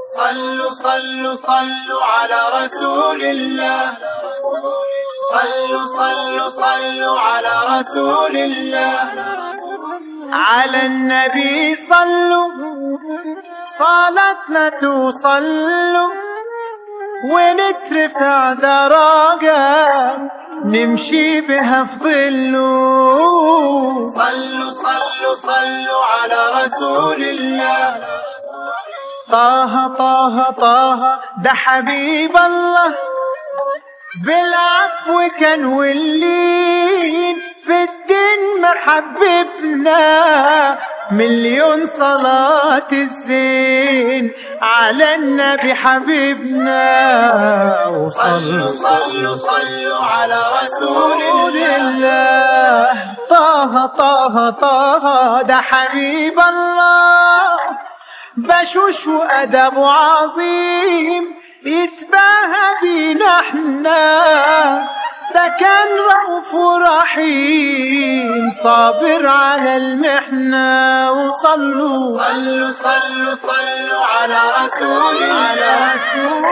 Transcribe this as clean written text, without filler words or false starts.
صلوا صلوا صلوا على رسول الله. صلوا صلوا صلوا على رسول الله. على النبي صلوا، صلاتنا توصلوا ونترفع درجات نمشي بها في ظله. صلوا صلوا صلوا على رسول الله. طه طه طه ده حبيب الله، بالعفو كان واللين في الدين محببنا. مليون صلاة الزين على النبي حبيبنا. وصلوا صلوا صلوا على رسول الله. طه طه طه ده حبيب الله، بشوش وأدب عظيم يتباهى بينا احنا. ده كان رؤوف ورحيم صابر على المحنة. وصلوا صلوا صلوا صلوا على رسول الله.